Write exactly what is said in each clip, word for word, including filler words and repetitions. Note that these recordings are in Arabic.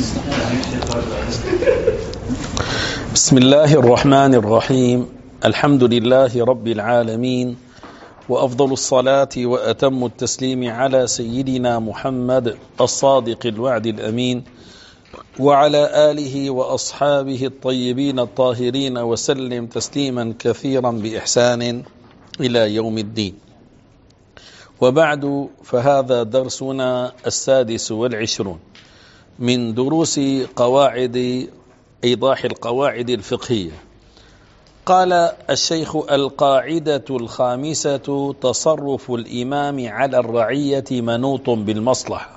بسم الله الرحمن الرحيم. الحمد لله رب العالمين، وأفضل الصلاة وأتم التسليم على سيدنا محمد الصادق الوعد الأمين، وعلى آله وأصحابه الطيبين الطاهرين، وسلم تسليما كثيرا بإحسان إلى يوم الدين. وبعد، فهذا درسنا السادس والعشرون من دروس قواعد إيضاح القواعد الفقهية. قال الشيخ: القاعدة الخامسة: تصرف الإمام على الرعية منوط بالمصلحة.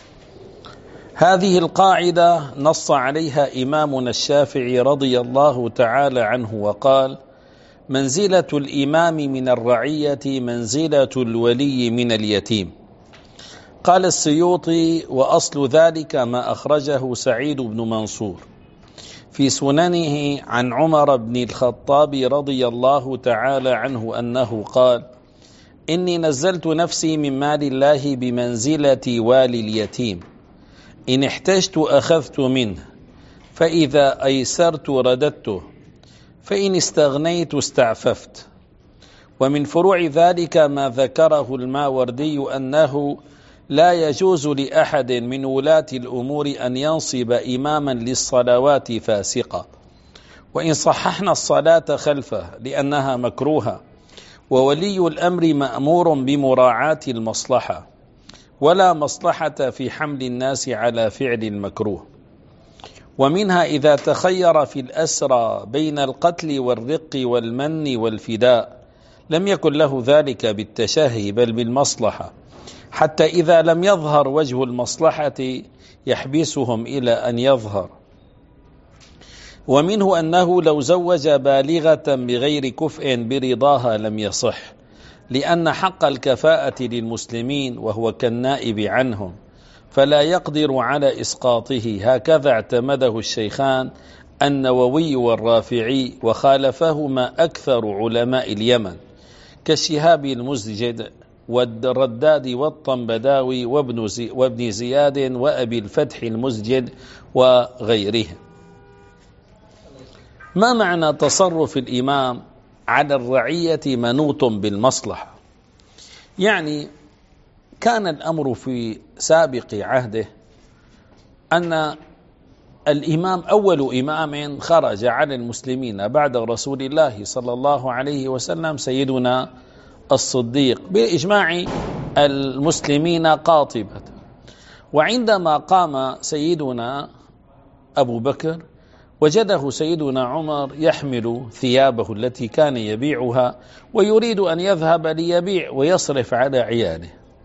هذه القاعدة نص عليها إمامنا الشافعي رضي الله تعالى عنه وقال: منزلة الإمام من الرعية منزلة الولي من اليتيم. قال السيوطي: وأصل ذلك ما أخرجه سعيد بن منصور في سننه عن عمر بن الخطاب رضي الله تعالى عنه أنه قال: إني نزلت نفسي من مال الله بمنزلة والي اليتيم، إن احتجت أخذت منه، فإذا أيسرت رددته، فإن استغنيت استعففت. ومن فروع ذلك ما ذكره الماوردي أنه لا يجوز لأحد من ولاة الأمور أن ينصب إماما للصلوات فاسقا، وإن صححنا الصلاة خلفه لأنها مكروهة، وولي الأمر مأمور بمراعاة المصلحة، ولا مصلحة في حمل الناس على فعل المكروه. ومنها إذا تخير في الأسرى بين القتل والرق والمن والفداء لم يكن له ذلك بالتشهي بل بالمصلحة، حتى إذا لم يظهر وجه المصلحة يحبسهم إلى أن يظهر. ومنه أنه لو زوج بالغة بغير كفء برضاها لم يصح، لأن حق الكفاءة للمسلمين وهو كالنائب عنهم، فلا يقدر على إسقاطه. هكذا اعتمده الشيخان النووي والرافعي، وخالفهما أكثر علماء اليمن كالشهاب المزجد والرداد والطنبداوي وابن, زي وابن زياد وأبي الفتح المزجد وغيرهم. ما معنى تصرف الإمام على الرعية منوط بالمصلحة؟ يعني كان الأمر في سابق عهده أن الإمام أول إمام خرج على المسلمين بعد رسول الله صلى الله عليه وسلم سيدنا الصديق بإجماع المسلمين قاطبة. وعندما قام سيدنا أبو بكر وجده سيدنا عمر يحمل ثيابه التي كان يبيعها ويريد أن يذهب ليبيع ويصرف على عياله،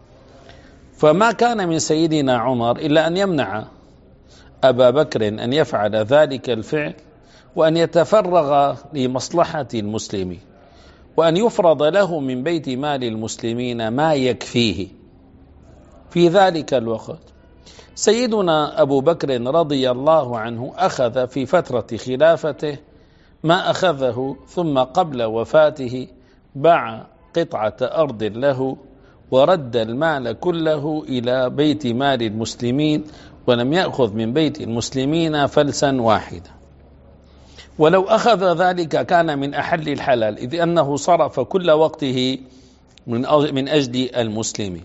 فما كان من سيدنا عمر إلا أن يمنع أبا بكر أن يفعل ذلك الفعل، وأن يتفرغ لمصلحة المسلمين، وأن يفرض له من بيت مال المسلمين ما يكفيه. في ذلك الوقت سيدنا أبو بكر رضي الله عنه أخذ في فترة خلافته ما أخذه، ثم قبل وفاته باع قطعة أرض له ورد المال كله إلى بيت مال المسلمين، ولم يأخذ من بيت المسلمين فلسا واحدا. ولو أخذ ذلك كان من أحل الحلال، إذ أنه صرف كل وقته من أجل المسلمين.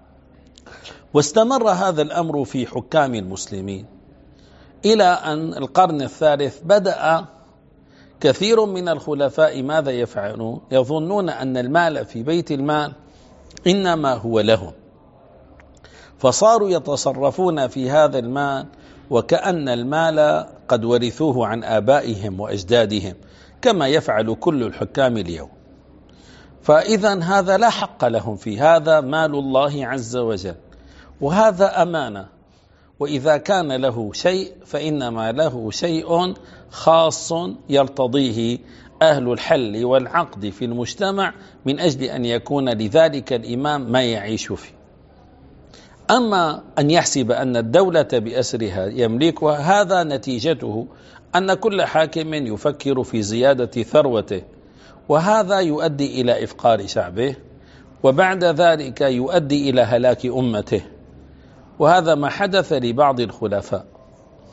واستمر هذا الأمر في حكام المسلمين إلى أن القرن الثالث بدأ كثير من الخلفاء ماذا يفعلون؟ يظنون أن المال في بيت المال إنما هو لهم، فصاروا يتصرفون في هذا المال وكأن المال قد ورثوه عن آبائهم وأجدادهم، كما يفعل كل الحكام اليوم. فإذا هذا لا حق لهم فيه، هذا مال الله عز وجل، وهذا أمانة، وإذا كان له شيء فإنما له شيء خاص يرتضيه أهل الحل والعقد في المجتمع من أجل أن يكون لذلك الإمام ما يعيش فيه. أما أن يحسب أن الدولة بأسرها يملكها، هذا نتيجته أن كل حاكم يفكر في زيادة ثروته، وهذا يؤدي إلى إفقار شعبه، وبعد ذلك يؤدي إلى هلاك أمته. وهذا ما حدث لبعض الخلفاء.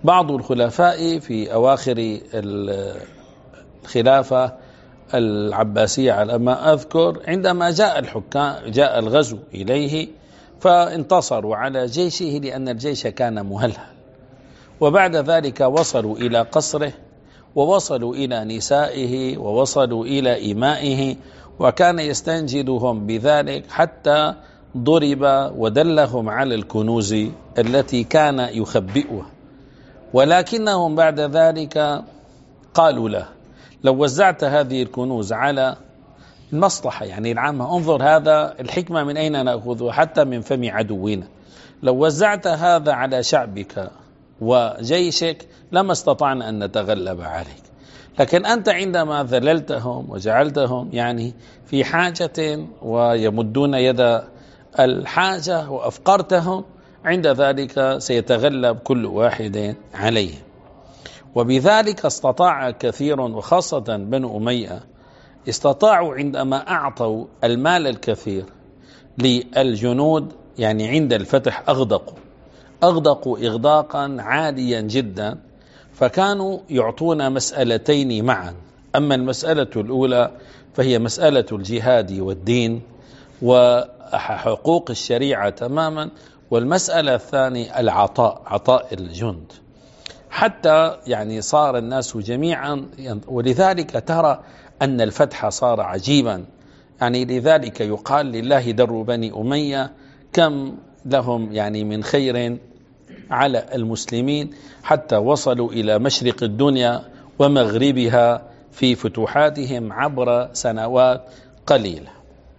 بعض الخلفاء في أواخر الخلافة العباسية على ما أذكر عندما جاء الحكام جاء الغزو إليه فانتصروا على جيشه لأن الجيش كان مهلهل، وبعد ذلك وصلوا إلى قصره ووصلوا إلى نسائه ووصلوا إلى إمائه، وكان يستنجدهم بذلك حتى ضرب ودلهم على الكنوز التي كان يخبئها. ولكنهم بعد ذلك قالوا له لو وزعت هذه الكنوز على المصلحة يعني العامة، انظر هذا الحكمة من أين نأخذه حتى من فم عدونا، لو وزعت هذا على شعبك وجيشك لما استطعنا أن نتغلب عليك، لكن أنت عندما ذللتهم وجعلتهم يعني في حاجة ويمدون يد الحاجة وأفقرتهم، عند ذلك سيتغلب كل واحد عليه. وبذلك استطاع كثير وخاصة بنو أمية استطاعوا عندما أعطوا المال الكثير للجنود يعني عند الفتح أغدقوا أغدقوا إغداقا عاليا جدا، فكانوا يعطون مسألتين معا. أما المسألة الأولى فهي مسألة الجهاد والدين وحقوق الشريعة تماما، والمسألة الثانية العطاء عطاء الجند، حتى يعني صار الناس جميعا. ولذلك ترى أن الفتح صار عجيبا، يعني لذلك يقال لله در بني أمية كم لهم يعني من خير على المسلمين حتى وصلوا إلى مشرق الدنيا ومغربها في فتوحاتهم عبر سنوات قليلة.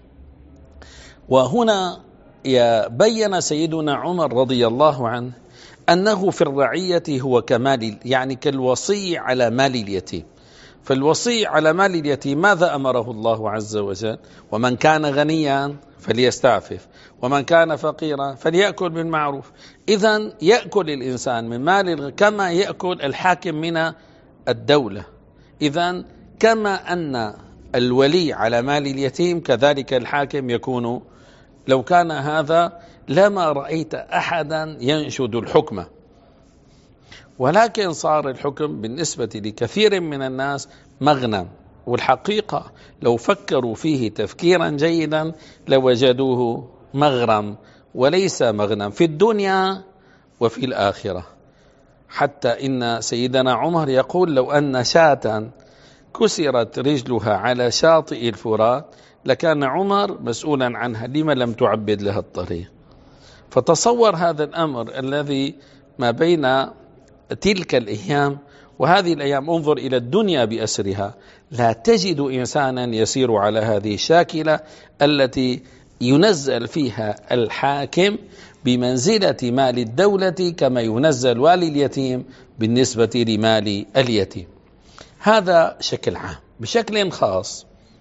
وهنا يبين سيدنا عمر رضي الله عنه أنه في الرعية هو كمال يعني كالوصي على مال اليتيم. فالوصي على مال اليتيم ماذا أمره الله عز وجل؟ ومن كان غنيا فليستعفف ومن كان فقيرا فليأكل بالمعروف. إذن يأكل الإنسان من مال كما يأكل الحاكم من الدولة. إذن كما أن الولي على مال اليتيم كذلك الحاكم يكون. لو كان هذا لما رأيت أحدا ينشد الحكم، ولكن صار الحكم بالنسبة لكثير من الناس مغنم، والحقيقة لو فكروا فيه تفكيرا جيدا لوجدوه مغرم وليس مغنم في الدنيا وفي الآخرة. حتى إن سيدنا عمر يقول لو أن شاة كسرت رجلها على شاطئ الفرات لكان عمر مسؤولا عنها، لما لم تعبد لها الطريق. فتصور هذا الأمر الذي ما بين تلك الأيام وهذه الأيام، انظر إلى الدنيا بأسرها، لا تجد إنسانا يسير على هذه الشاكلة التي ينزل فيها الحاكم بمنزلة مال الدولة كما ينزل والي اليتيم بالنسبة لمال اليتيم. هذا شكل عام. بشكل خاص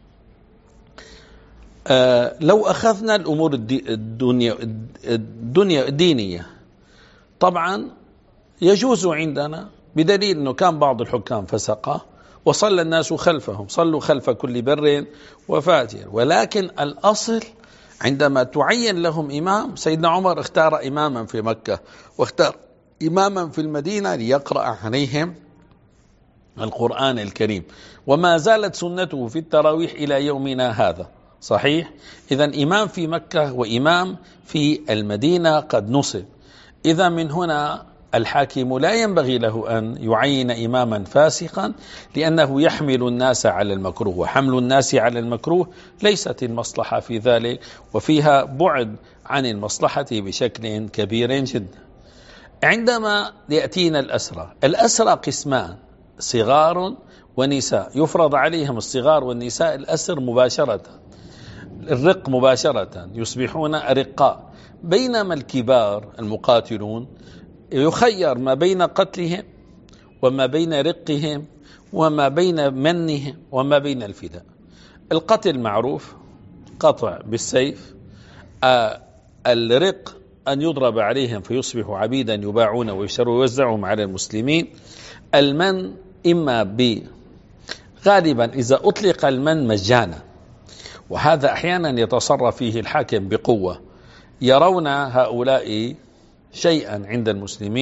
آه لو أخذنا الأمور الدنيا الدنيا الدينية، طبعا يجوز عندنا بدليل أنه كان بعض الحكام فسقة وصلى الناس خلفهم، صلوا خلف كل بر وفاجر، ولكن الأصل عندما تعين لهم إمام، سيدنا عمر اختار إماما في مكة واختار إماما في المدينة ليقرأ عليهم القرآن الكريم، وما زالت سنته في التراويح إلى يومنا هذا. صحيح؟ إذن إمام في مكة وإمام في المدينة قد نصب. إذا من هنا الحاكم لا ينبغي له أن يعين إماما فاسقا، لأنه يحمل الناس على المكروه، وحمل الناس على المكروه ليست المصلحة في ذلك، وفيها بعد عن المصلحة بشكل كبير جدا. عندما يأتينا الأسرى، الأسرى قسمان، صغار ونساء، يفرض عليهم الصغار والنساء الأسر مباشرة، الرق مباشرة، يصبحون أرقاء، بينما الكبار المقاتلون يخير ما بين قتلهم وما بين رقهم وما بين منهم وما بين الفداء. القتل معروف، قطع بالسيف، آه الرق أن يضرب عليهم فيصبحوا عبيدا يباعون ويشتروا ويوزعهم على المسلمين. المن إما ب غالبا إذا أطلق المن مجانا، وهذا أحيانا يتصرف فيه الحاكم بقوة، يرون هؤلاء شيئا عند المسلمين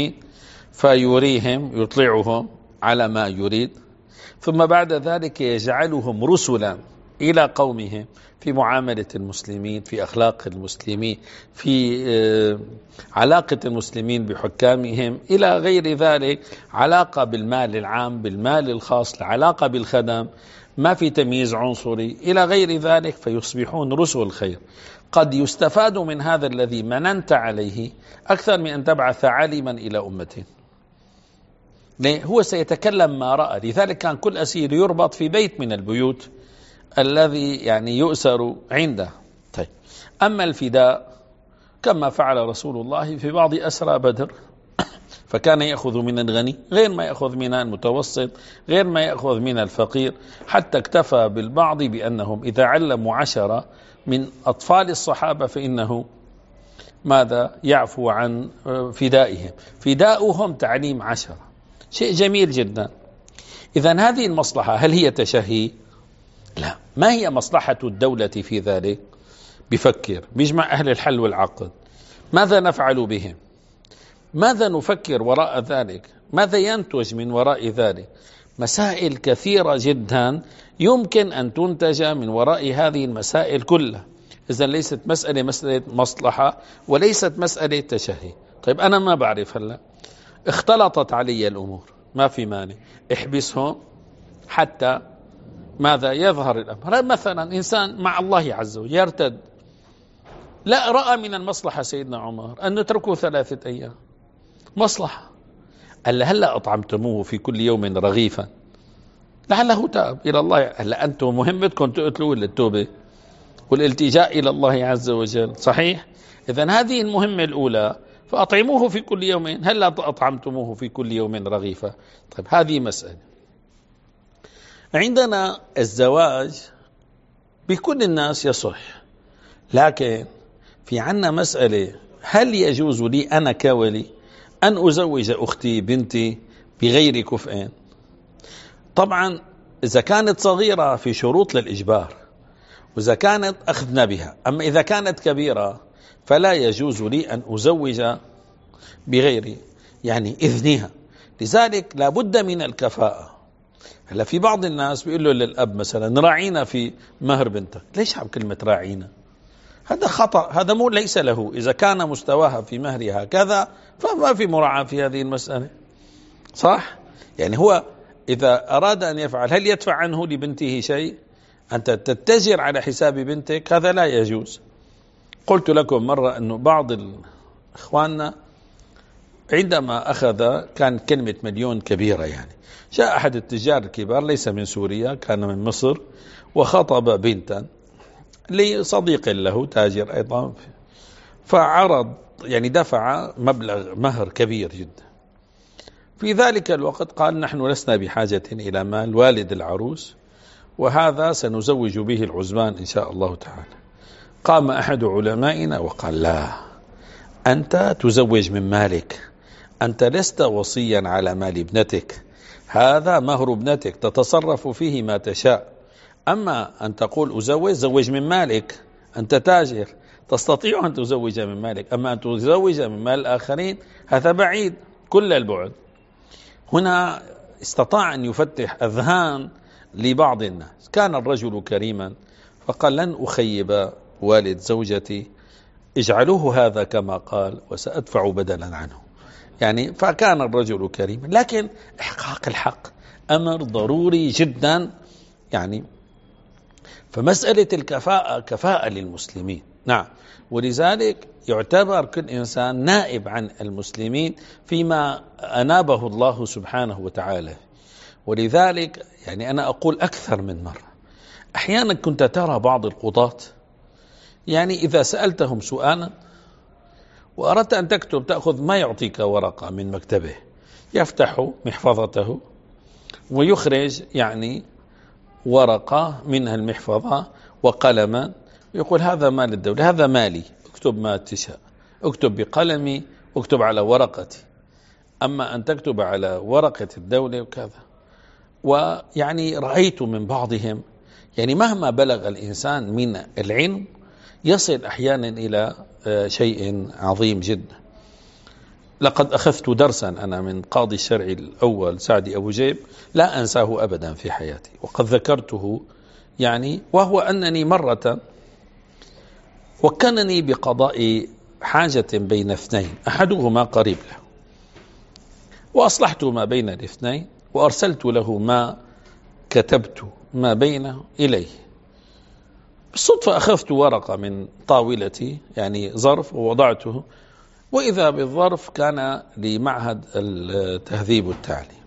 فيريهم يطلعهم على ما يريد، ثم بعد ذلك يجعلهم رسلا إلى قومهم في معاملة المسلمين، في أخلاق المسلمين، في علاقة المسلمين بحكامهم إلى غير ذلك، علاقة بالمال العام بالمال الخاص، علاقة بالخدم، ما في تمييز عنصري إلى غير ذلك، فيصبحون رسل خير. قد يستفاد من هذا الذي مننت عليه أكثر من أن تبعث عالما إلى أمته. هو سيتكلم ما رأى، لذلك كان كل أسير يربط في بيت من البيوت الذي يعني يؤسر عنده. طيب، أما الفداء كما فعل رسول الله في بعض أسرى بدر، فكان يأخذ من الغني غير ما يأخذ من المتوسط، غير ما يأخذ من الفقير، حتى اكتفى بالبعض بأنهم إذا علموا عشرة من أطفال الصحابة فإنه ماذا يعفو عن فدائهم. فداؤهم تعليم عشرة، شيء جميل جدا. إذن هذه المصلحة هل هي تشهي؟ لا. ما هي مصلحة الدولة في ذلك؟ بفكر، بيجمع أهل الحل والعقد، ماذا نفعل بهم؟ ماذا نفكر وراء ذلك؟ ماذا ينتج من وراء ذلك؟ مسائل كثيرة جدا يمكن أن تنتج من وراء هذه المسائل كلها. إذن ليست مسألة مسألة مصلحة وليست مسألة تشهي. طيب، أنا ما بعرف، هلا اختلطت علي الأمور، ما في مانع احبسهم حتى ماذا يظهر الأمر. مثلا إنسان مع الله عز وجل يرتد، لا رأى من المصلحة سيدنا عمر أن نتركه ثلاثة أيام، مصلحة. هلا هلا أطعمتموه في كل يوم رغيفا لعله تاب إلى الله. هلا أنتم مهمتكم تقتلوا للتوبة والالتجاء إلى الله عز وجل، صحيح؟ إذن هذه المهمة الأولى، فأطعموه في كل يوم. هلا أطعمتموه في كل يوم رغيفا. طيب، هذه مسألة. عندنا الزواج بكل الناس يصح، لكن في عنا مسألة، هل يجوز لي أنا كولي أن أزوج أختي بنتي بغير كفء؟ طبعا إذا كانت صغيرة في شروط للإجبار، وإذا كانت أخذنا بها. أما إذا كانت كبيرة فلا يجوز لي أن أزوج بغير يعني إذنها. لذلك لا بد من الكفاءة. هلا في بعض الناس بيقول له للأب مثلا راعينا في مهر بنتك. ليش عم كلمة راعينا؟ هذا خطأ، هذا مو ليس له. إذا كان مستواها في مهرها كذا فما في مراعاة في هذه المسألة، صح؟ يعني هو إذا أراد أن يفعل، هل يدفع عنه لبنته شيء؟ أنت تتجر على حساب بنتك، هذا لا يجوز. قلت لكم مرة أنه بعض إخواننا عندما أخذ كان كلمة مليون كبيرة، يعني جاء أحد التجار الكبار ليس من سوريا، كان من مصر، وخطب بنتا لصديق له تاجر أيضا، فعرض يعني دفع مبلغ مهر كبير جدا. في ذلك الوقت قال نحن لسنا بحاجة إلى مال والد العروس، وهذا سنزوج به العزبان إن شاء الله تعالى. قام أحد علمائنا وقال لا، أنت تزوج من مالك، أنت لست وصيا على مال ابنتك، هذا مهر ابنتك تتصرف فيه ما تشاء. أما أن تقول أزوج، زوج من مالك، أنت تاجر تستطيع أن تزوج من مالك. أما أن تزوج من مال الآخرين هذا بعيد كل البعد. هنا استطاع أن يفتح أذهان لبعض الناس. كان الرجل كريما فقال لن أخيب والد زوجتي، اجعلوه هذا كما قال وسأدفع بدلا عنه. يعني فكان الرجل كريما، لكن إحقاق الحق أمر ضروري جدا. يعني فمسألة الكفاءة كفاءة للمسلمين، نعم، ولذلك يعتبر كل إنسان نائب عن المسلمين فيما أنابه الله سبحانه وتعالى. ولذلك يعني أنا أقول أكثر من مرة، أحيانا كنت ترى بعض القضاة يعني إذا سألتهم سؤالا وأردت أن تكتب تأخذ ما يعطيك ورقة من مكتبه، يفتح محفظته ويخرج يعني ورقة منها المحفظة وقلما، يقول هذا مال الدولة، هذا مالي، اكتب ما تشاء، اكتب بقلمي، اكتب على ورقتي. أما أن تكتب على ورقة الدولة وكذا. ويعني رأيت من بعضهم يعني مهما بلغ الإنسان من العلم يصل أحيانا إلى شيء عظيم جدا. لقد أخذت درسا أنا من قاضي الشرع الأول سعدي أبو جيب لا أنساه أبدا في حياتي، وقد ذكرته يعني، وهو أنني مرة وكنني بقضاء حاجة بين اثنين أحدهما قريب له، وأصلحت ما بين الاثنين وأرسلت له ما كتبت ما بينه إليه. بالصدفة أخذت ورقة من طاولتي يعني ظرف ووضعته، وإذا بالظرف كان لمعهد التهذيب والتعليم،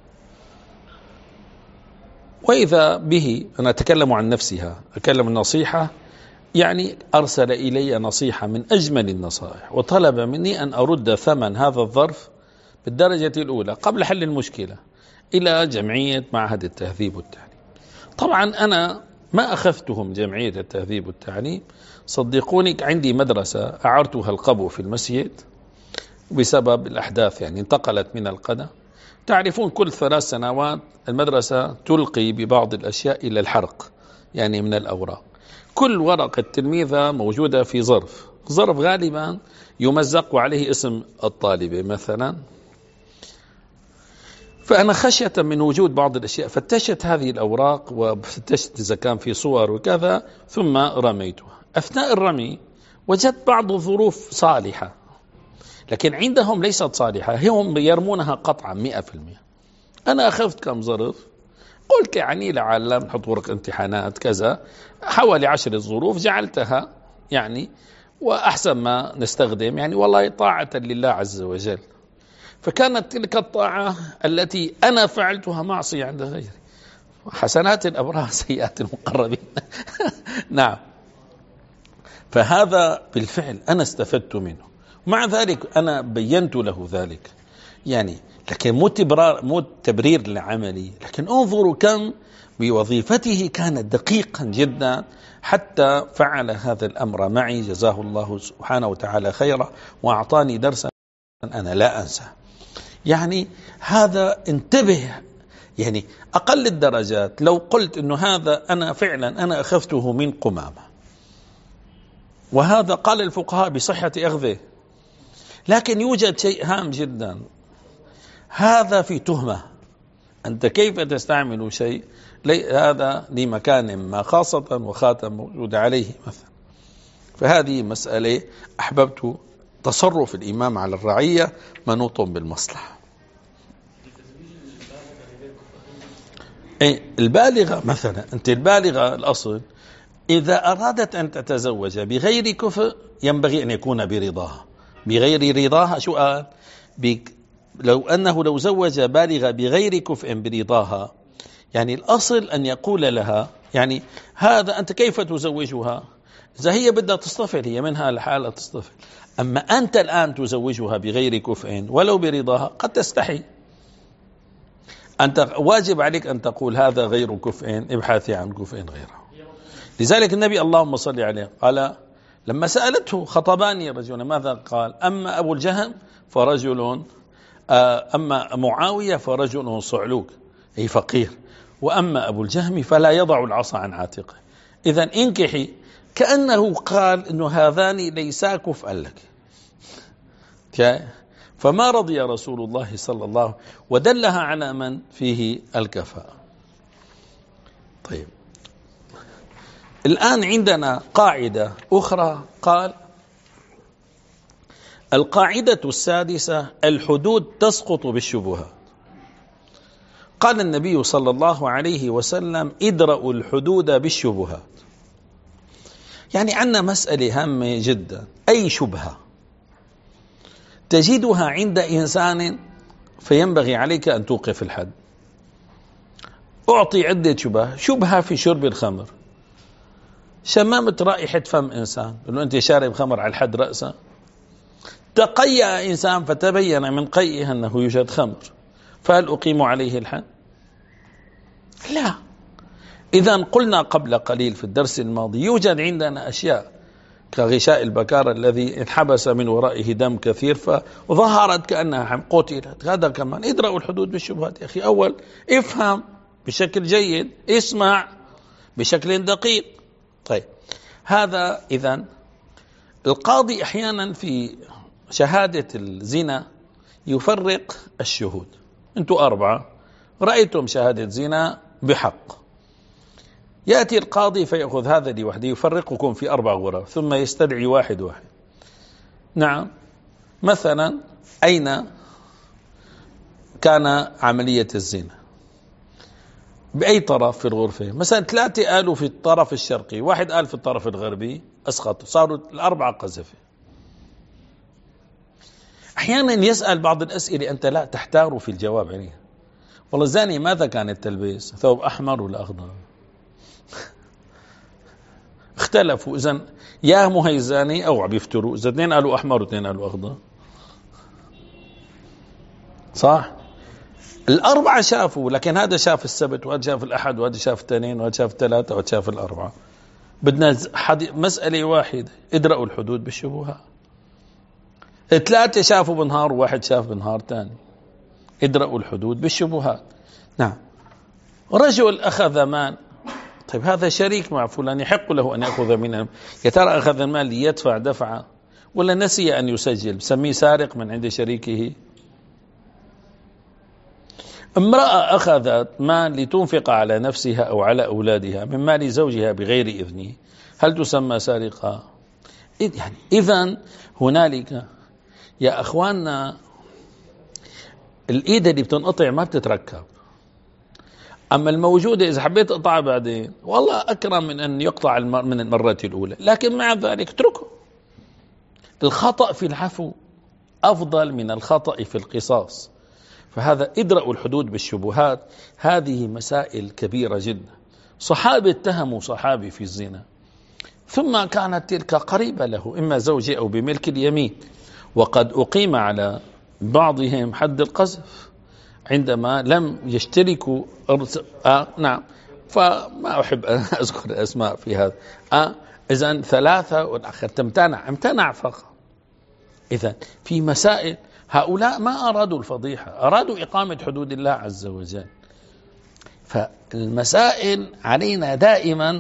وإذا به أنا أتكلم عن نفسها أتكلم النصيحة، يعني أرسل إلي نصيحة من أجمل النصائح، وطلب مني أن أرد ثمن هذا الظرف بالدرجة الأولى قبل حل المشكلة إلى جمعية معهد التهذيب والتعليم. طبعا أنا ما أخذتهم جمعية التهذيب والتعليم، صدقوني عندي مدرسة أعرتها القبو في المسجد بسبب الأحداث، يعني انتقلت من القنا. تعرفون كل ثلاث سنوات المدرسة تلقي ببعض الأشياء إلى الحرق، يعني من الأوراق. كل ورقة تلميذة موجودة في ظرف، ظرف غالبا يمزق وعليه اسم الطالبة مثلا. فأنا خشية من وجود بعض الأشياء فتشت هذه الأوراق وفتشت إذا كان في صور وكذا، ثم رميتها. أثناء الرمي وجدت بعض الظروف صالحة، لكن عندهم ليست صالحة، هم يرمونها قطعا مئة في المئة. أنا أخذت كم ظرف، قلت يعني لعل نحط ورق امتحانات كذا، حوالي عشر الظروف جعلتها يعني، وأحسن ما نستخدم يعني والله طاعة لله عز وجل. فكانت تلك الطاعة التي أنا فعلتها معصية عند غيري. حسنات الأبرار سيئات المقربين. نعم. فهذا بالفعل أنا استفدت منه، مع ذلك أنا بينت له ذلك يعني، لكن مو تبرير مو تبرير لعملي، لكن انظروا كم بوظيفته كان دقيقا جدا حتى فعل هذا الأمر معي، جزاه الله سبحانه وتعالى خيرا، وأعطاني درسا أنا لا أنسى. يعني هذا انتبه، يعني أقل الدرجات لو قلت أنه هذا أنا فعلا أنا أخذته من قمامة، وهذا قال الفقهاء بصحة أخذه، لكن يوجد شيء هام جدا، هذا في تهمة. أنت كيف تستعمل شيء هذا لمكان ما، خاصة وخاتم موجود عليه مثلا. فهذه مسألة أحببت تصرف الإمام على الرعية منوط بالمصلحة. البالغة مثلا، أنت البالغة الأصل إذا أرادت أن تتزوج بغير كفء ينبغي أن يكون برضاها. بغير رضاها شو قال؟ لو أنه لو زوج بالغة بغير كفء برضاها، يعني الأصل أن يقول لها يعني هذا أنت كيف تزوجها؟ إذا هي بدها تصطفل هي منها الحالة تصطفل، أما أنت الآن تزوجها بغير كفء ولو برضاها قد تستحي، أنت واجب عليك أن تقول هذا غير كفء، ابحثي عن كفء غيره. لذلك النبي اللهم صل عليه قال لما سألته خطباني رجل ماذا قال؟ أما أبو الجهم فرجل، أما معاوية فرجل صعلوك أي فقير، وأما أبو الجهم فلا يضع العصا عن عاتقه. إذن انكحي، كأنه قال إنه هذان ليسا كفءا لك. فما رضي رسول الله صلى الله عليه وسلم ودلها على من فيه الكفاءة. طيب الآن عندنا قاعدة أخرى، قال القاعدة السادسة الحدود تسقط بالشبهات. قال النبي صلى الله عليه وسلم ادرأوا الحدود بالشبهات. يعني عندنا مسألة هامة جدا، أي شبهة تجدها عند إنسان فينبغي عليك أن توقف الحد. أعطي عدة شبهة، شبهة في شرب الخمر، شمامة رائحة فم إنسان إنه أنت شارب خمر على الحد رأسا، تقيأ إنسان فتبين من قيئه أنه يوجد خمر، فهل أقيم عليه الحد؟ لا. إذا قلنا قبل قليل في الدرس الماضي يوجد عندنا أشياء كغشاء البكار الذي انحبس من ورائه دم كثير فظهرت كأنها قتلت، هذا كمان ادرأوا الحدود بالشبهات. يا أخي أول افهم بشكل جيد، اسمع بشكل دقيق. طيب هذا إذن القاضي أحيانا في شهادة الزنا يفرق الشهود. أنتم أربعة رأيتم شهادة زنا بحق، يأتي القاضي فيأخذ هذا لوحده يفرقكم في أربع غرف ثم يستدعي واحد واحد. نعم، مثلا أين كان عملية الزنا؟ بأي طرف في الغرفة؟ مثلا ثلاثة قالوا في الطرف الشرقي، واحد قال في الطرف الغربي، أسقطوا، صاروا الأربعة قذفة. أحيانا يسأل بعض الأسئلة أنت لا تحتار في الجواب عليها. والله الزاني ماذا كانت تلبس؟ ثوب أحمر ولا أخضر؟ اختلفوا. إذن يا مو هي الزاني أو عم يفتروا إذا اثنين قالوا أحمر واثنين قالوا أخضر، صح؟ الأربعة شافوا، لكن هذا شاف السبت وهذا شاف الأحد وهذا شاف الاثنين وهذا شاف الثلاثة وهذا شاف الأربعة. بدنا مسألة واحدة، ادرأوا الحدود بالشبهات. ثلاثة شافوا بنهار وواحد شاف بنهار تاني، ادرأوا الحدود بالشبهات. نعم. رجل أخذ مال، طيب هذا شريك مع فلان يحق له أن يأخذ منه، يا ترى أخذ المال ليدفع دفعة ولا نسي أن يسجل، بسميه سارق من عند شريكه. امرأة أخذت مال لتنفق على نفسها أو على أولادها من مال زوجها بغير إذنه، هل تسمى سارقة؟ يعني إذن هنالك يا أخواننا الإيد اللي بتنقطع ما بتتركب، أما الموجودة إذا حبيت أقطعها بعدين والله أكرم من أن يقطع من المرة الأولى، لكن مع ذلك اتركه. الخطأ في العفو أفضل من الخطأ في القصاص. فهذا ادرأوا الحدود بالشبهات. هذه مسائل كبيرة جدا. صحابي اتهموا صحابي في الزنا، ثم كانت تلك قريبة له إما زوجي أو بملك اليمين، وقد أقيم على بعضهم حد القذف عندما لم يشتركوا. آه نعم، فما أحب أن أذكر الأسماء في هذا. آه إذن ثلاثة والآخر تمتنع امتنع فقط. إذن في مسائل هؤلاء ما أرادوا الفضيحة، أرادوا إقامة حدود الله عز وجل. فالمسائل علينا دائما.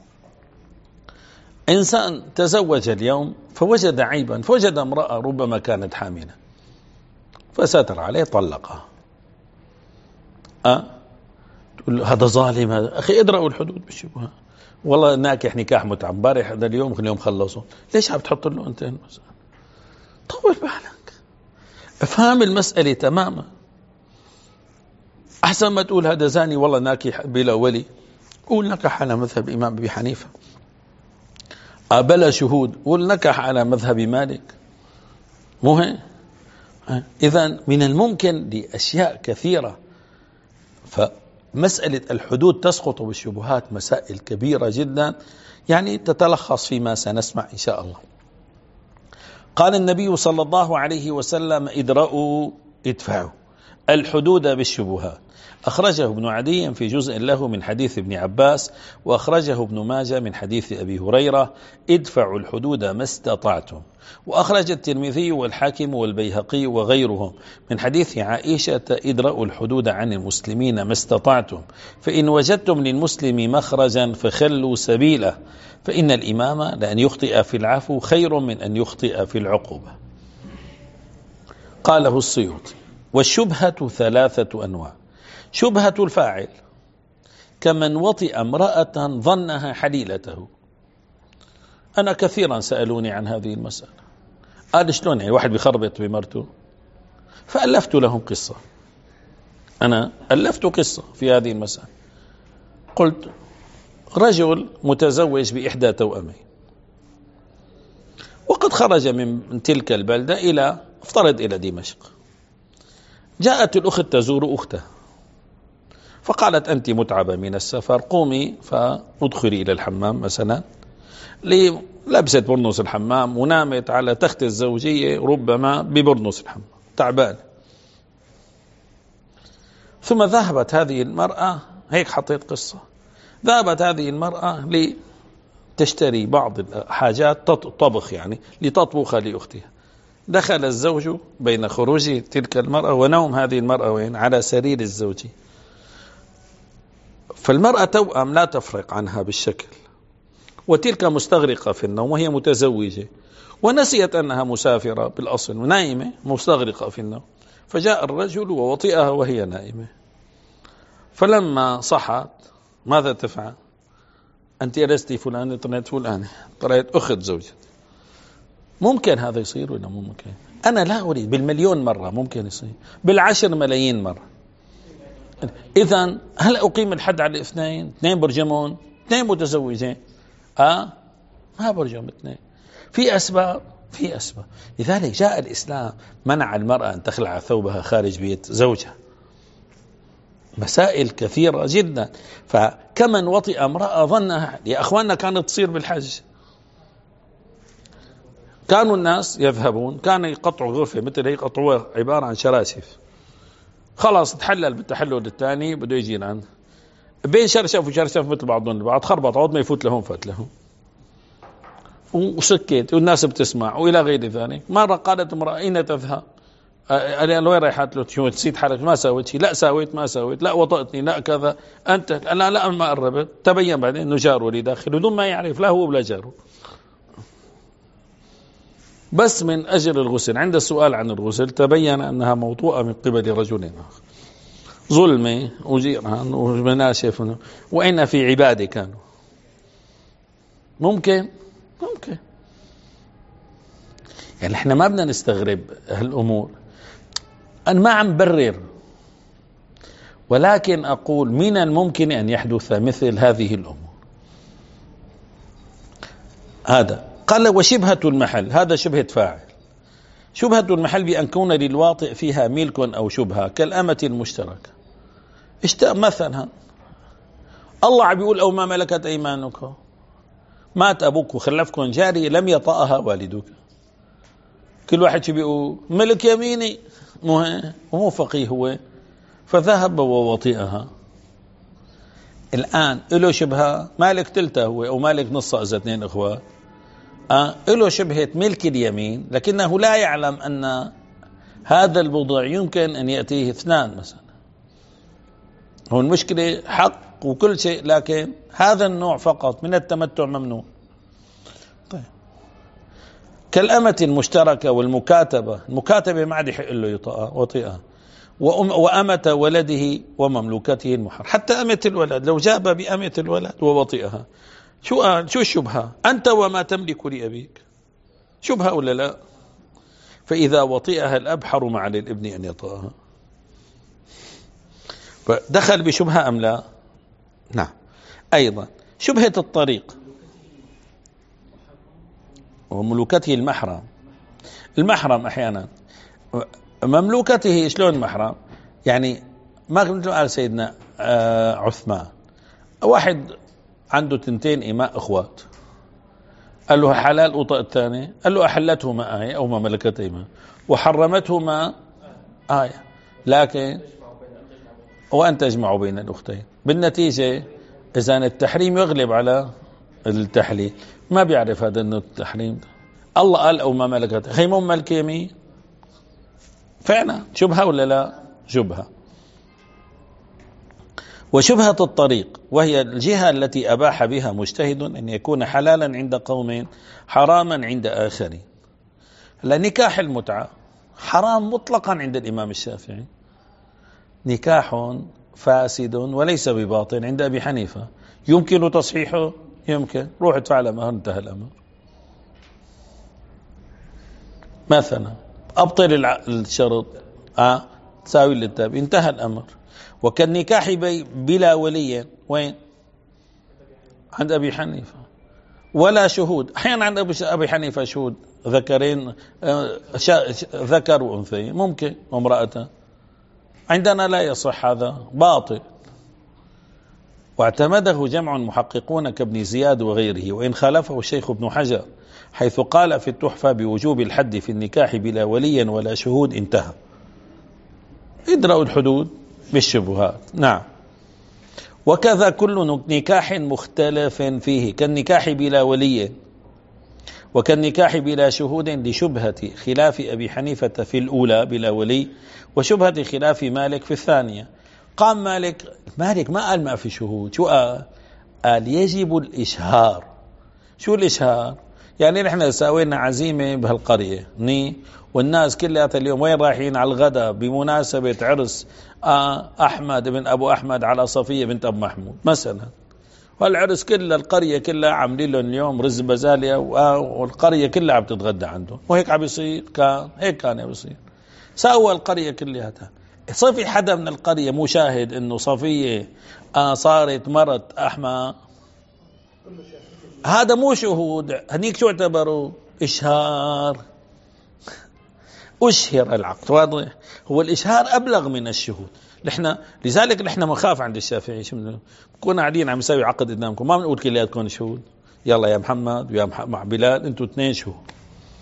إنسان تزوج اليوم فوجد عيبا، فوجد امرأة ربما كانت حاملة فستر عليه طلقها. أه؟ تقول له هذا ظالم هذا. أخي ادرأوا الحدود بالشبهات. والله ناكح نكاح متعة امبارح هذا اليوم اليوم خلصوا، ليش عم تحط له أنت المسألة؟ طول بالك، افهم المسألة تماما. أحسن ما تقول هذا زاني والله ناكح بلا ولي، قول نكح على مذهب الإمام أبي حنيفة. بلا شهود، قول نكح على مذهب مالك. مو هيك؟ إذن من الممكن لأشياء كثيرة. فمسألة الحدود تسقط بالشبهات مسائل كبيرة جدا، يعني تتلخص فيما سنسمع إن شاء الله. قال النبي صلى الله عليه وسلم ادرأوا ادفعوا الحدود بالشبهات. أخرجه ابن عدي في جزء له من حديث ابن عباس، وأخرجه ابن ماجه من حديث أبي هريرة ادفعوا الحدود ما استطعتم. وأخرج الترمذي والحاكم والبيهقي وغيرهم من حديث عائشة ادرأوا الحدود عن المسلمين ما استطعتم، فإن وجدتم للمسلم مخرجا فخلوا سبيله، فإن الإمام لأن يخطئ في العفو خير من أن يخطئ في العقوبة. قاله السيوطي. والشبهة ثلاثة أنواع: شبهة الفاعل كمن وطئ امرأة ظنها حليلته. أنا كثيرا سألوني عن هذه المسألة، قال شلون يعني واحد بيخربط بمرته؟ فألفت لهم قصة. أنا ألفت قصة في هذه المسألة. قلت رجل متزوج بإحدى توأمين، وقد خرج من تلك البلدة إلى افترض إلى دمشق. جاءت الأخت تزور أختها فقالت أنت متعبة من السفر، قومي فادخلي إلى الحمام مثلا. لبست برنس الحمام ونامت على تخت الزوجية ربما ببرنس الحمام، تعبان. ثم ذهبت هذه المرأة، هيك حطيت قصة، ذهبت هذه المرأة لتشتري بعض الحاجات طبخ يعني لتطبخ لأختها. دخل الزوج بين خروج تلك المرأة ونوم هذه المرأة وين؟ على سرير الزوج. فالمرأة توأم لا تفرق عنها بالشكل، وتلك مستغرقة في النوم وهي متزوجة، ونسيت أنها مسافرة بالأصل ونائمة مستغرقة في النوم. فجاء الرجل ووطئها وهي نائمة، فلما صحت ماذا تفعل؟ أنت ألست فلان؟ طلعت فلانة، طلعت أخت زوجتي. ممكن هذا يصير ولا مو ممكن؟ أنا لا أريد، بالمليون مرة ممكن يصير، بالعشر ملايين مرة. إذن هل أقيم الحد على الاثنين؟ اثنين برجمون، اثنين متزوجين، آه ما برجم اثنين. في أسباب، في أسباب. لذلك جاء الإسلام منع المرأة أن تخلع ثوبها خارج بيت زوجها. مسائل كثيرة جدا. فكمن وطئ امرأة ظنها، يا أخواننا كانت تصير بالحج، كانوا الناس يذهبون، كانوا يقطعوا غرفة مثل هي، قطعوها عبارة عن شراشف، خلاص تحلل بالتحلل الثاني بده يجي الآن بين شرشف وشرشف مثل بعضهم البعض، خربط عود ما يفوت لهم فات لهم، وسكت والناس بتسمع وإلى غير ذلك. مرة قالت امرأة أين تذهب؟ قال وين رايحات له؟ شو نسيت حالك؟ ما سويت شيء. لا سويت، ما سويت، لا وطأتني، لا كذا، أنت لا لا ما قربت. تبين بعدين أنه جاره اللي داخل بدون ما يعرف لا هو ولا جاره، بس من أجل الغسل. عند السؤال عن الغسل تبين أنها موطوءة من قبل رجل آخر، ظلمة وجيران ومناشف، وإن في عبادة كانوا. ممكن ممكن يعني احنا ما بدنا نستغرب هالأمور. أنا ما عم برر، ولكن أقول من الممكن أن يحدث مثل هذه الأمور. هذا قال وشبهة المحل، هذا شبهة فاعل. شبهة المحل بأن يكون للواطئ فيها ملك أو شبهة كالأمة المشتركة. اشتاء مثلا الله عم بيقول أو ما ملكت أيمانكم، مات أبوك وخلفكم جارية لم يطأها والدك، كل واحد شو بيقول ملك يميني، مو مو فقيه هو، فذهب ووطئها. الآن له شبهة مالك تلته هو أو مالك نصه إذا اثنين إخوات، آه له شبهة ملك اليمين، لكنه لا يعلم أن هذا البضع يمكن أن يأتيه اثنان مثلا. هو المشكلة حق وكل شيء، لكن هذا النوع فقط من التمتع ممنوع. طيب كالأمة المشتركة والمكاتبة، المكاتبة ما عاد يحق له يطأها وطئها، وأمة ولده ومملوكته المحر. حتى أمة الولد لو جاب بأمة الولد ووطئها، شو قال؟ شو الشبهة؟ أنت وما تملك لأبيك، شبهة ولا لا؟ فإذا وطئها الأب حرم على الابن أن يطأها. فدخل بشبهة أم لا؟ نعم. أيضا شبهة الطريق ومملوكته المحرم. المحرم أحيانا مملوكته شلون محرم؟ يعني ما قال سيدنا عثمان واحد عنده تنتين إماء أخوات، قال له حلال أطأ الثاني؟ قال له أحلتهما آية أو ما ملكت أيمان وحرمتهما آية، لكن وأن تجمعوا بين الأختين. بالنتيجة إذا التحريم يغلب على التحليل، ما بيعرف هذا أنه التحريم ده. الله قال أو ما ملكت، خيمون ملك يمين فعلا. شبهة ولا لا؟ شبهة. وشبهة الطريق وهي الجهة التي أباح بها مجتهد أن يكون حلالا عند قوم حراما عند آخرين. لنكاح المتعة حرام مطلقا عند الإمام الشافعي، نكاح فاسد وليس بباطل عند أبي حنيفة. يمكن تصحيحه؟ يمكن، روح ادفع له مهر انتهى الأمر. مثلا أبطل الشرط آه تساوي للتابع، انتهى الأمر. وكالنكاح بلا ولي وين؟ عند أبي حنيفة ولا شهود. أحيانا عند أبي حنيفة شهود ذكرين، ذكر وأنثى ممكن وامرأة، عندنا لا يصح، هذا باطل. واعتمده جمع محققون كابن زياد وغيره، وإن خالفه الشيخ ابن حجر حيث قال في التحفة بوجوب الحد في النكاح بلا ولي ولا شهود، انتهى. ادرأوا الحدود بالشبهات. نعم. وكذا كل نكاح مختلف فيه كالنكاح بلا ولي وكالنكاح بلا شهود لشبهة خلاف أبي حنيفة في الأولى بلا ولي، وشبهة خلاف مالك في الثانية. قام مالك مالك ما قال ما في شهود، شو قال؟ قال يجب الإشهار. شو الإشهار؟ يعني نحن سوينا عزيمة بهالقرية ني والناس كلها اليوم وين رايحين على الغداء بمناسبة عرس أحمد بن أبو أحمد على صفية بنت أبو محمود مثلا، والعرس كلها القرية كلها عاملين لهم اليوم رز بزالية والقرية كلها عم تتغدى عندهم، وهيك عم يصير. كان هيك كان يصير، سوى القرية كلها. صفي حدا من القرية مشاهد إنه صفية آه صارت مرت أحمد؟ هذا مو شهود، هنيك شو اعتبروا؟ إشهار. أشهر العقد، واضح؟ هو الإشهار أبلغ من الشهود. نحن لذلك نحن مخاف عند الشافعي شو منه، كنا قاعدين عم نسوي عقد قدامكم ما بنقول كلياتكم شهود، يلا يا محمد ويا مع بلال انتوا اثنين شهود.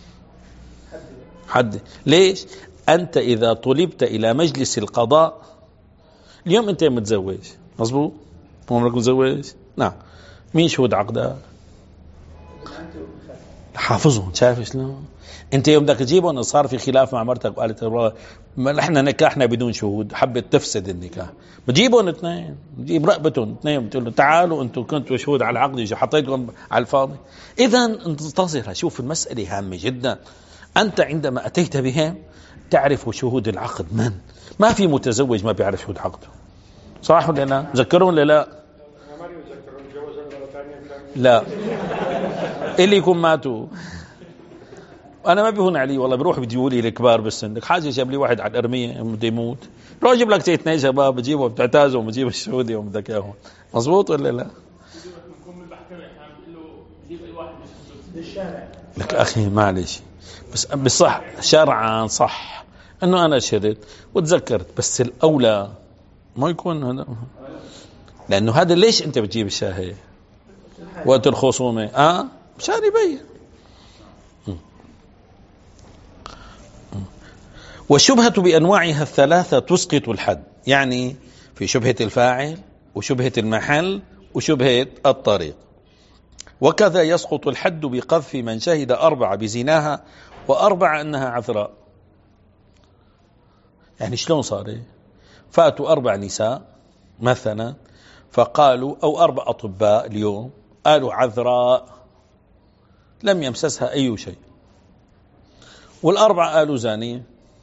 حد ليش؟ أنت إذا طلبت إلى مجلس القضاء اليوم أنت متزوج مظبوط، عمرك متزوج؟ نعم. مين شهود عقدك؟ حافظهم. شايف شلون؟ انت يوم بدك تجيبهم صار في خلاف مع مرتك وقالت والله احنا نكاحنا بدون شهود، حبت تفسد النكاح، بجيبهم اثنين، بجيب رقبتهم اثنين، بتقول له تعالوا انتم كنتوا شهود على عقدي حطيتكم على الفاضي. اذا انتظر، شوف المسألة هامة جدا. انت عندما اتيت بهم تعرف شهود العقد من، ما في متزوج ما بيعرف شهود عقده، صح ولا لا؟ ذكرون ولا لا؟ لا اللي يكون ماتوا. انا ما بيهون علي والله، بروح بيجيبوا لي الكبار بالسن، حاجه جاب لي واحد على الارميه بده يموت، روح اجيب لك اثنين شباب بجيبهم بتعتازهم بجيب السعودي وبدك اياهم، مزبوط ولا لا؟ لك اخي معلش، بس بصح شرعا صح انه انا شرت وتذكرت، بس الاولى ما يكون هذا، لانه هذا ليش انت بتجيب الشاهي وقت الخصومه؟ اه مشان يبين. والشبهة بأنواعها الثلاثة تسقط الحد، يعني في شبهة الفاعل وشبهة المحل وشبهة الطريق. وكذا يسقط الحد بقذف من شهد أربعة بزناها وأربعة أنها عذراء. يعني شلون صار؟ فاتوا أربع نساء مثلا فقالوا، أو أربع أطباء اليوم قالوا عذراء لم يمسسها أي شيء، والأربعة قالوا زانية.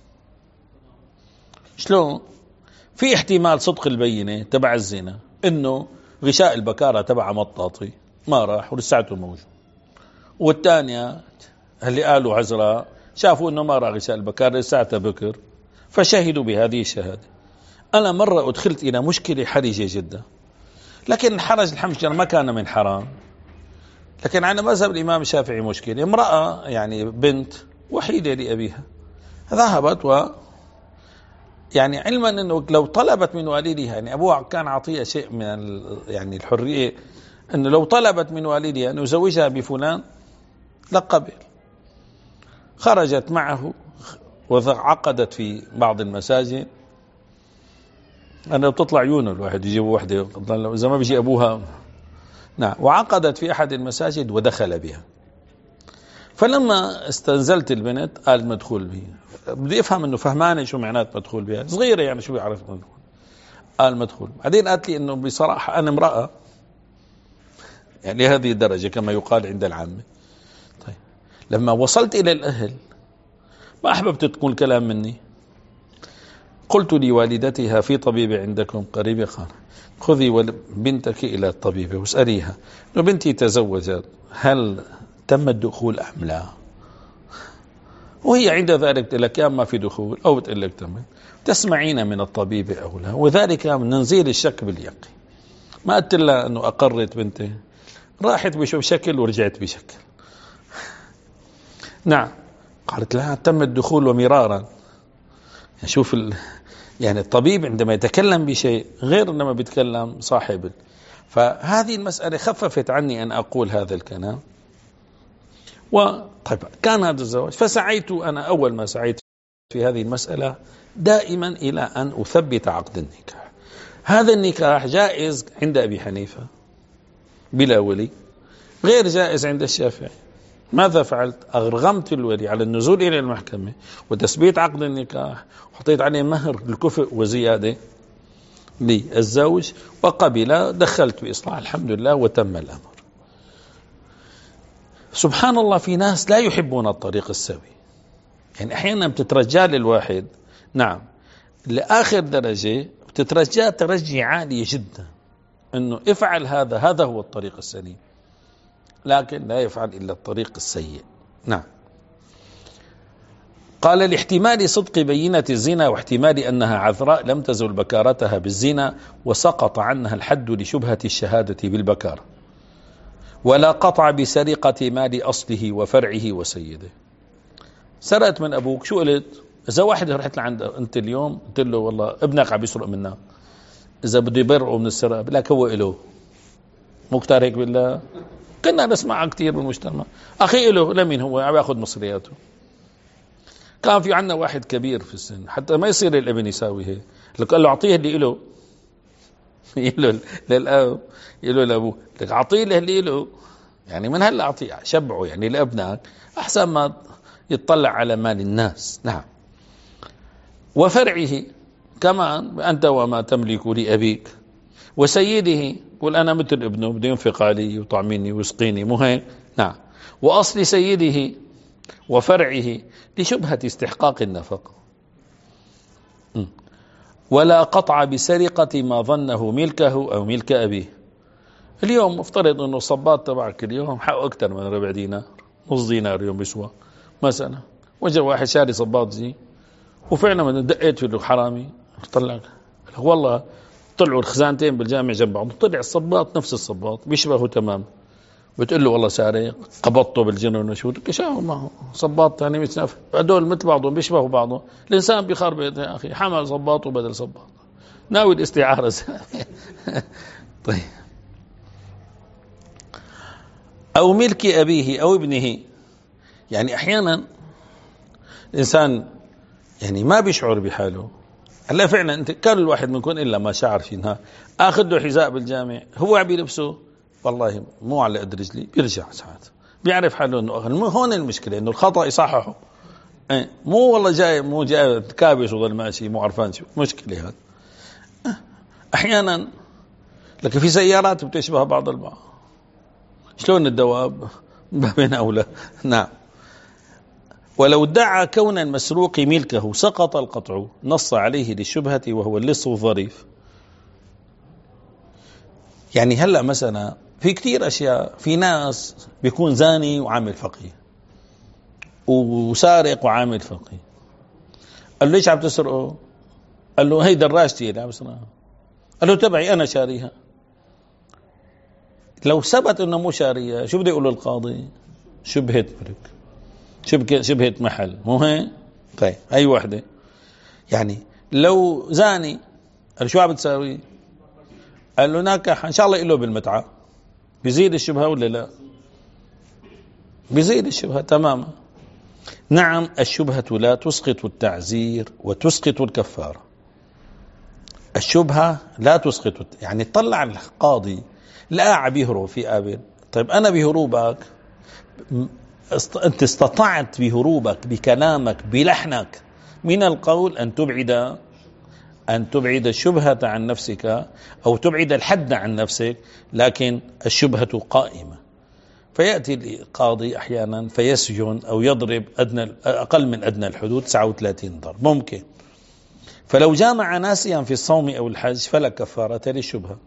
شلون؟ في احتمال صدق البينة تبع الزنا انه غشاء البكارة تبع مطاطي ما راح ولساته موجود، والثانية اللي قالوا عذراء شافوا انه ما راح غشاء البكارة لساته بكر فشهدوا بهذه الشهادة. انا مرة ادخلت الى مشكلة حرجة جدا، لكن حرج الحمشجر ما كان من حرام، لكن على مذهب الامام الشافعي مشكلة. امرأة يعني بنت وحيدة لأبيها ذهبت و يعني علما انه لو طلبت من والدها، يعني ابوها كان عطيها شيء من يعني الحريه، انه لو طلبت من والدها ان يزوجها بفلان لقبل. خرجت معه وعقدت في بعض المساجد، انا بتطلع عيونه الواحد يجيب وحده اذا ما بيجي ابوها. نعم. وعقدت في احد المساجد ودخل بها، فلما استنزلت البنت قالت مدخول بها. بدي افهم انه فهمانه شو معنات مدخول بها، صغيره يعني شو بيعرف مدخول. قال مدخول، بعدين قالت لي انه بصراحه انا امراه يعني لهذه الدرجه كما يقال عند العامه. طيب لما وصلت الى الاهل ما احببت تقول كلام مني، قلت لوالدتها في طبيبه عندكم قريبه؟ قال خذي بنتك الى الطبيبه واساليها لو بنتي تزوجت هل تم الدخول ام لا، وهي عند ذلك تقول لك يا ما في دخول او بتقول لك تم، تسمعين من الطبيب او لا، وذلك من ننزيل الشك باليقين. ما قلت لها انه اقرت بنتي، راحت بشوف شكل ورجعت بشكل. نعم. قالت لا تم الدخول ومرارا. يعني شوف ال... يعني الطبيب عندما يتكلم بشيء غير لما بيتكلم صاحب. فهذه المسألة خففت عني أن أقول هذا الكلام. وطيب كان هذا الزواج، فسعيت أنا أول ما سعيت في هذه المسألة دائما إلى أن أثبت عقد النكاح. هذا النكاح جائز عند أبي حنيفة بلا ولي، غير جائز عند الشافعي. ماذا فعلت؟ أرغمت الولي على النزول إلى المحكمة وتثبيت عقد النكاح، وحطيت عليه مهر الكفء وزيادة للزوج، وقبل، دخلت بإصلاح الحمد لله وتم الأمر. سبحان الله، في ناس لا يحبون الطريق السوي، يعني أحيانا بتترجى للواحد، نعم، لآخر درجة بتترجى ترجي عالية جدا أنه افعل هذا، هذا هو الطريق السليم، لكن لا يفعل إلا الطريق السيء. نعم. قال لاحتمال صدق بينة الزنا واحتمال أنها عذراء لم تزل بكارتها بالزنا وسقط عنها الحد لشبهة الشهادة بالبكارة، ولا قطع بسرقة مال أصله وفرعه وسيده. سرقت من أبوك، شو قلت؟ إذا واحد رحت لعند أنت اليوم قلت له والله ابنك عم يسرق منا، إذا بده يبرئه من السرقة بلاك هو إله، مو كتار هيك بالله؟ كنا نسمعها كتير بالمجتمع، أخي إله لمين هو عم ياخذ مصرياته. كان في عنا واحد كبير في السن حتى ما يصير الابن يساوي هيك، لك قال له أعطيه اللي إله، يقول للأب، يقول لأبوه لك أعطيه اللي إله، يعني من هلا أعطيه شبعه يعني لأبنائك أحسن ما يطلع على مال الناس. نعم. وفرعه كمان أنت وما تملك لأبيك، وسيده قل أنا مثل ابنه بده ينفق علي ويطعمني ويسقيني، مو هيك؟ نعم. وأصل سيده وفرعه لشبهة استحقاق النفقة. ولا قطع بسرقة ما ظنه ملكه أو ملك أبيه. اليوم مفترض أنه الصباط تبعك اليوم حقه أكثر من ربع دينار، نص دينار اليوم بيسوى مثلا. وجه واحد شاري صباط زي وفعلا من دقيت في حرامي طلع والله طلعوا الخزانتين بالجامع جنب بعض، طلع الصباط نفس الصباط بيشبهه تمام، بتقول له والله سارق قبضته بالجنون وشو شو ما هو صباط ثاني متنافس، هدول مثل بعضهم بيشبهوا بعضهم. الانسان بيخربط يا اخي، حمل صباط وبدل صباط، ناوي الاستعاره. طيب. او ملك ابيه او ابنه، يعني احيانا الانسان يعني ما بيشعر بحاله. هلا فعلا انت كان الواحد منكم الا ما شعر في نهار اخذ له حذاء بالجامع هو عم يلبسه والله مو على قد رجلي، بيرجع ساعات بيعرف حاله انه هون المشكله انه الخطا يصححه، ايه مو والله جاي مو جاي كابس وظل ماشي مو عرفان شو مشكله. هذا احيانا لكن في سيارات بتشبه بعض البعض، شلون الدواب بين اولى. نعم. ولو ادعى كون المسروق ملكه سقط القطع، نص عليه للشبهة وهو اللص الظريف. يعني هلأ مثلا في كتير أشياء، في ناس بيكون زاني وعامل فقيه وسارق وعامل فقيه، قال له ليش عم تسرقه؟ قال له هي دراجتي اللي عم بسرقها. قال له تبعي أنا شاريها. لو ثبت أنه مو شاريها شو بده يقول القاضي؟ شبهة ملك، شبكة شبهة محل، مو هي؟ طيب أي وحدة. يعني لو زاني قال شو عم بتساوي؟ قال له ناكح إن شاء الله إله بالمتعة، بيزيد الشبهة ولا لا؟ بيزيد الشبهة تماما. نعم الشبهة لا تسقط التعزير وتسقط الكفارة. الشبهة لا تسقط، يعني طلع القاضي لا بيهرب في قابل، طيب أنا بهروبك أنت استطعت بهروبك بكلامك بلحنك من القول أن تبعد أن تبعد الشبهة عن نفسك أو تبعد الحد عن نفسك، لكن الشبهة قائمة. فيأتي القاضي أحيانا فيسجن أو يضرب أدنى أقل من أدنى الحدود تسعة وثلاثين ضرب ممكن. فلو جامع ناسيا في الصوم أو الحج فلا كفارة للشبهة.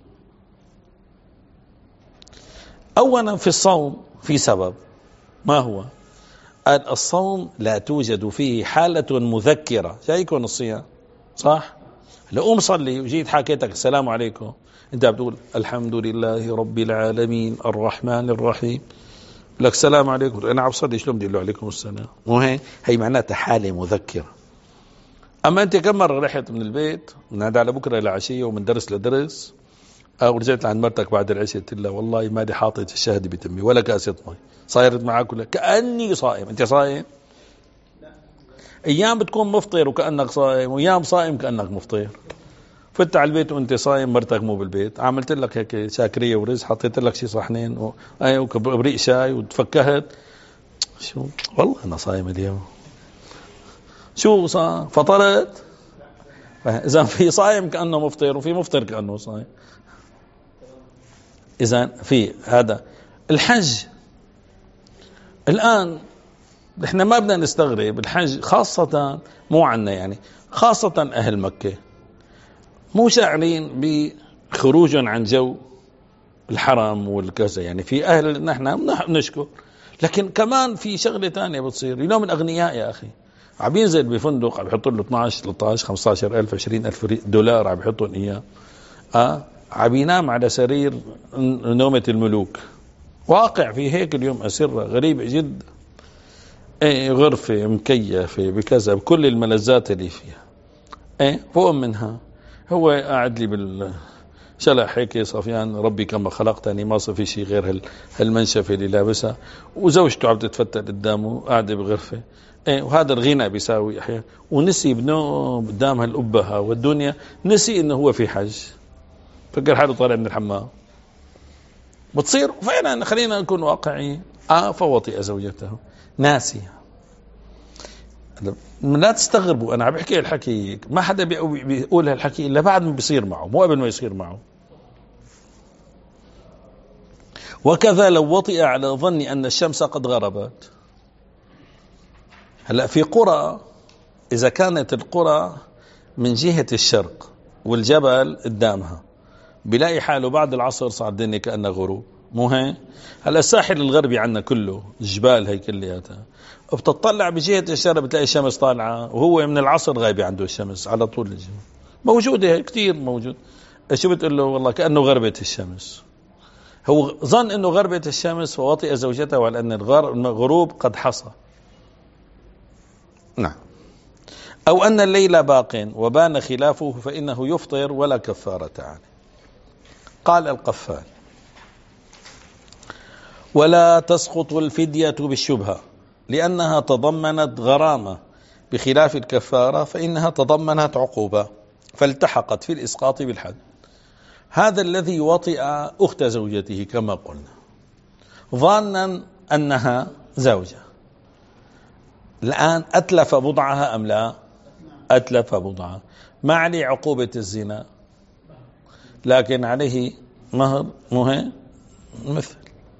أولا في الصوم في سبب، ما هو؟ الصوم لا توجد فيه حالة مذكرة، جايكم الصيام صح؟ لو مصلي وجيت حكيتك السلام عليكم انت بتقول الحمد لله رب العالمين الرحمن الرحيم، لك السلام عليكم انا عم بصلي شلون بدي له عليكم السلام؟ مو هي هي معناتها حالة مذكرة. اما انت كم مرة رحت من البيت من هذا على بكرة لعشية ومن درس لدرس او رجعت عند مرتك بعد العشاء قلت لها والله ما لي حاطط الشهد بتمي ولا كاسة مي، صايرت معك ولا كأني صائم؟ انت صائم؟ ايام بتكون مفطر وكأنك صائم، وايام صائم كأنك مفطر. فت على البيت وانت صايم مرتك مو بالبيت، عملت لك هيك شاكرية ورز، حطيت لك شي صحنين و... ايوه وكبريق شاي وتفكهت، شو والله انا صايم اليوم، شو صار فطرت؟ اذا في صايم كأنه مفطر وفي مفطر كأنه صايم. اذا في هذا الحج الآن احنا ما بدنا نستغرب الحج خاصة مو عنا يعني، خاصة أهل مكة مو شاعرين بخروج عن جو الحرم والكذا، يعني في أهل نحن نشكر، لكن كمان في شغلة تانية بتصير. اليوم الأغنياء يا أخي عم ينزل بفندق عم يحطوا له اثناشر ثلاثة عشر خمسة عشر ألف عشرين ألف دولار عم يحطوا إياه، آه عم ينام على سرير نومة الملوك. واقع في هيك اليوم أسرة غريبة جدا، ايه غرفة مكيفة بكذا بكل الملذات اللي فيها، ايه فوق منها هو قاعد لي بالشلح هيك صفيان ربي كما خلقتني، ما صار في شيء غير هالمنشفة اللي لابسها، وزوجته عم تتفتل قدامه قاعدة بغرفة، ايه وهذا الغنى بيساوي احيانا، ونسي بنوم قدام هالقبة والدنيا، نسي انه هو في حج، فكر حاله طالع من الحمام. بتصير فعلا خلينا نكون واقعيين، اه فوطئ زوجته ناسية. لا تستغربوا أنا عم بحكي الحكي، ما حدا بيقول هالحكي إلا بعد ما بيصير معه، مو قبل ما يصير معه. وكذا لو وطئ على ظن أن الشمس قد غربت. هلأ في قرى إذا كانت القرى من جهة الشرق والجبل قدامها بلاقي حاله بعد العصر صار الدنيا كأنها غروب، مو هيك؟ هلا الساحل الغربي عنا كله الجبال هي كلياتها، بتطلع بجهة الشرق بتلاقي الشمس طالعة، وهو من العصر غايبة عنده الشمس على طول الجو موجودة كتير موجود. شو بتقول له؟ والله كأنه غربت الشمس. هو ظن انه غربت الشمس فوطئ زوجته على ان الغروب قد حصى. نعم. او ان الليل باق وبان خلافه فانه يفطر ولا كفارة عليه. قال القفال: ولا تسقط الفدية بالشبهة لأنها تضمنت غرامة، بخلاف الكفارة فإنها تضمنت عقوبة فالتحقت في الإسقاط بالحد. هذا الذي وطئ أخت زوجته كما قلنا ظانا أنها زوجة، الآن أتلف بضعها أم لا؟ أتلف بضعها، ما عليه عقوبة الزنا لكن عليه مهر مهم مثل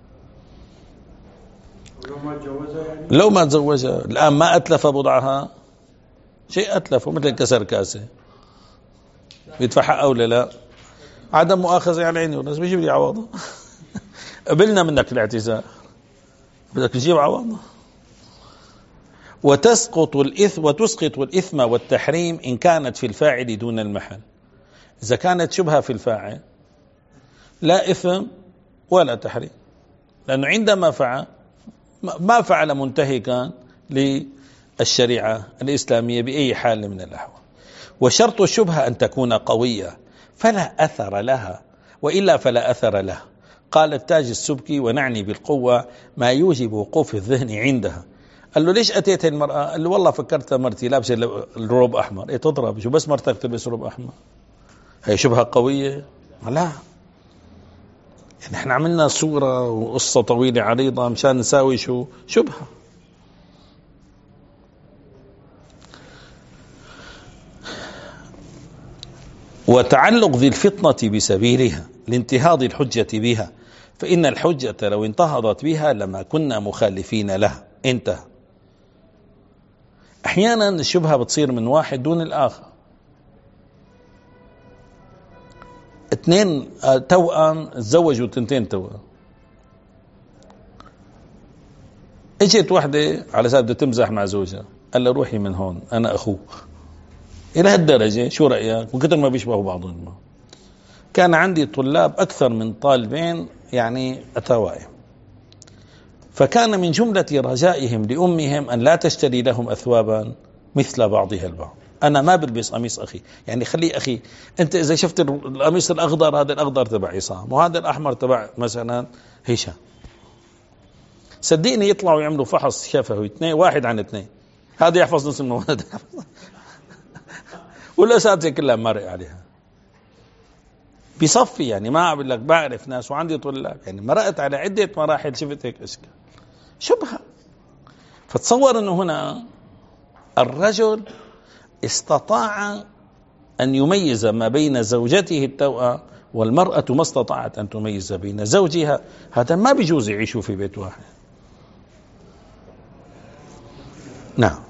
لو ما تزوجها. الآن ما أتلف بضعها شيء أتلفه مثل كسر كاسة يدفع حقه ولا لا؟ عدم مؤاخذة على عيني والناس بيجيب لي عوضة. قبلنا منك الاعتزال بدك تجيب عوضة. وتسقط الإثم وتسقط الإثم والتحريم إن كانت في الفاعل دون المحل. إذا كانت شبهة في الفاعل لا إثم ولا تحريم، لأنه عندما فعل ما فعل منتهكا للشريعة الإسلامية بأي حال من الأحوال. وشرط الشبهة أن تكون قوية فلا أثر لها، وإلا فلا أثر لها. قال التاج السبكي: ونعني بالقوة ما يوجب وقوف الذهن عندها. قال له: ليش أتيت المرأة؟ قال له: والله فكرت مرتي لابسة الروب أحمر. إيه تضرب؟ شو بس مرتك تلبس روب أحمر؟ هي شبهة قوية؟ لا، يعني احنا عملنا صورة وقصة طويلة عريضة مشان نساوي شو شبهة. وتعلق ذي الفطنة بسبيلها لانتهاض الحجة بها، فإن الحجة لو انتهضت بها لما كنا مخالفين لها. انتهى. أحيانا الشبهة بتصير من واحد دون الآخر. اثنين توأم تزوجوا تنتين توأم، اجت واحدة على سبب بدها تمزح مع زوجها، قال له: روحي من هون أنا أخوك. إلى هالدرجة شو رأيك؟ وكتر ما بيشبهوا بعضهم. كان عندي طلاب أكثر من طالبين يعني أتوائم، فكان من جملة رجائهم لأمهم أن لا تشتري لهم أثوابا مثل بعضها البعض. أنا ما بلبس قميص أخي، يعني خلي أخي أنت إذا شفت القميص الأخضر هذا الأخضر تبع عصام وهذا الأحمر تبع مثلا هشام، صدقني يطلعوا يعملوا فحص شفوي اثنين واحد عن اثنين، هذا يحفظ نص المواد والأساتذة كلها مرق عليها بصفي. يعني ما أقول لك بعرف ناس وعندي طلاب يعني مرقت على عدة مراحل شفت هيك أشكال شبهة. فتصور أنه هنا الرجل استطاع أن يميز ما بين زوجته التوأم، والمرأة ما استطاعت أن تميز بين زوجها. هذا ما بيجوز يعيشوا في بيت واحد. نعم.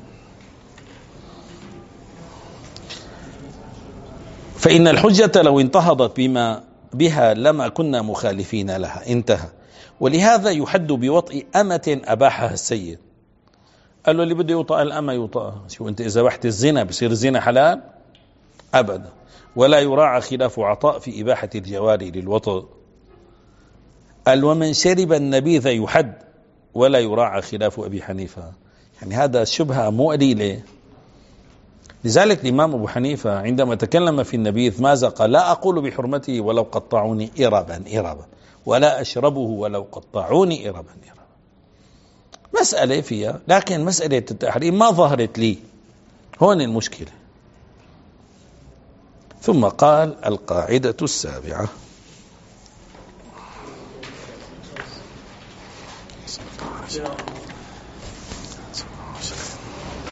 فإن الحجة لو انتهضت بما بها لما كنا مخالفين لها. انتهى. ولهذا يحد بوطء أمة أباحها السيد. قال له اللي بده يوطأ الأمة يوطأها. شو أنت إذا بحت الزنا بصير الزنا حلال؟ أبدا. ولا يراعى خلاف عطاء في إباحة الجواري للوطء. قال ومن شرب النبيذ يحد ولا يراعى خلاف أبي حنيفة. يعني هذا شبهة مو قليلة. لذلك الإمام أبو حنيفة عندما تكلم في النبيذ ماذا قال؟ لا أقول بحرمته ولو قطعوني إربا إربا ولا أشربه ولو قطعوني إربا إربا. مسألة فيها، لكن مسألة التحريم ما ظهرت لي، هون المشكلة. ثم قال القاعدة السابعة.